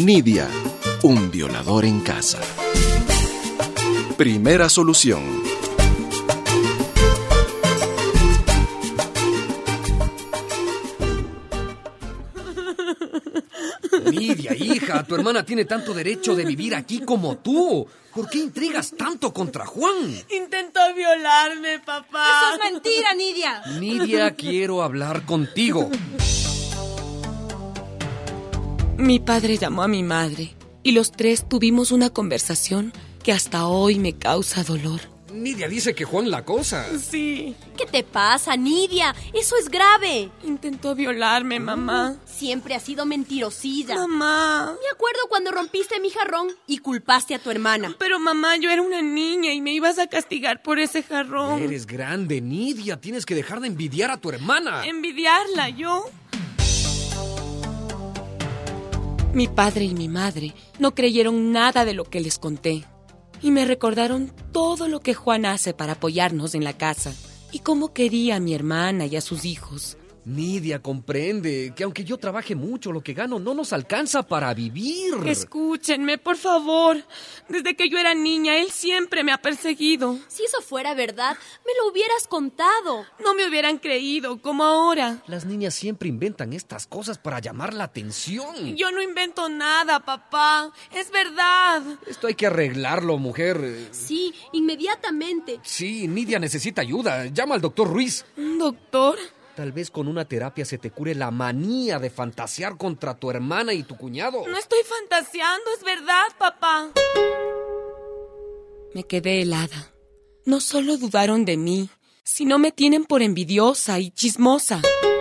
Nidia, un violador en casa. Primera solución. Nidia, hija, tu hermana tiene tanto derecho de vivir aquí como tú. ¿Por qué intrigas tanto contra Juan? Intentó violarme, papá. ¡Eso es mentira, Nidia! Nidia, quiero hablar contigo. Mi padre llamó a mi madre y los tres tuvimos una conversación que hasta hoy me causa dolor. Nidia dice que Juan la acosa. Sí. ¿Qué te pasa, Nidia? Eso es grave. Intentó violarme, mamá. Siempre has sido mentirosilla. Mamá. Me acuerdo cuando rompiste mi jarrón y culpaste a tu hermana. Pero mamá, yo era una niña y me ibas a castigar por ese jarrón. Eres grande, Nidia. Tienes que dejar de envidiar a tu hermana. ¿Envidiarla yo? Mi padre y mi madre no creyeron nada de lo que les conté. Y me recordaron todo lo que Juan hace para apoyarnos en la casa. Y cómo quería a mi hermana y a sus hijos. Nidia, comprende que aunque yo trabaje mucho, lo que gano no nos alcanza para vivir. Escúchenme, por favor. Desde que yo era niña, él siempre me ha perseguido. Si eso fuera verdad, me lo hubieras contado. No me hubieran creído, como ahora. Las niñas siempre inventan estas cosas para llamar la atención. Yo no invento nada, papá. Es verdad. Esto hay que arreglarlo, mujer. Sí, inmediatamente. Sí, Nidia necesita ayuda. Llama al doctor Ruiz. ¿Un doctor? Tal vez con una terapia se te cure la manía de fantasear contra tu hermana y tu cuñado. No estoy fantaseando, es verdad, papá. Me quedé helada. No solo dudaron de mí, sino me tienen por envidiosa y chismosa.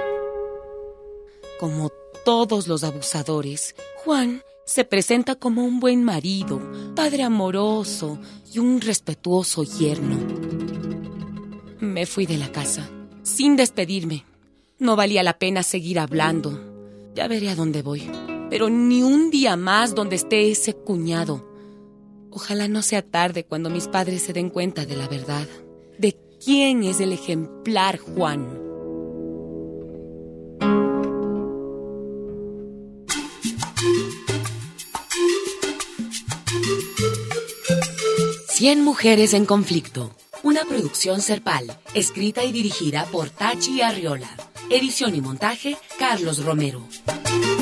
Como todos los abusadores, Juan se presenta como un buen marido, padre amoroso y un respetuoso yerno. Me fui de la casa sin despedirme. No valía la pena seguir hablando. Ya veré a dónde voy. Pero ni un día más donde esté ese cuñado. Ojalá no sea tarde cuando mis padres se den cuenta de la verdad. De quién es el ejemplar Juan. Cien mujeres en conflicto. Una producción Serpal, escrita y dirigida por Tachi Arriola. Edición y montaje, Carlos Romero.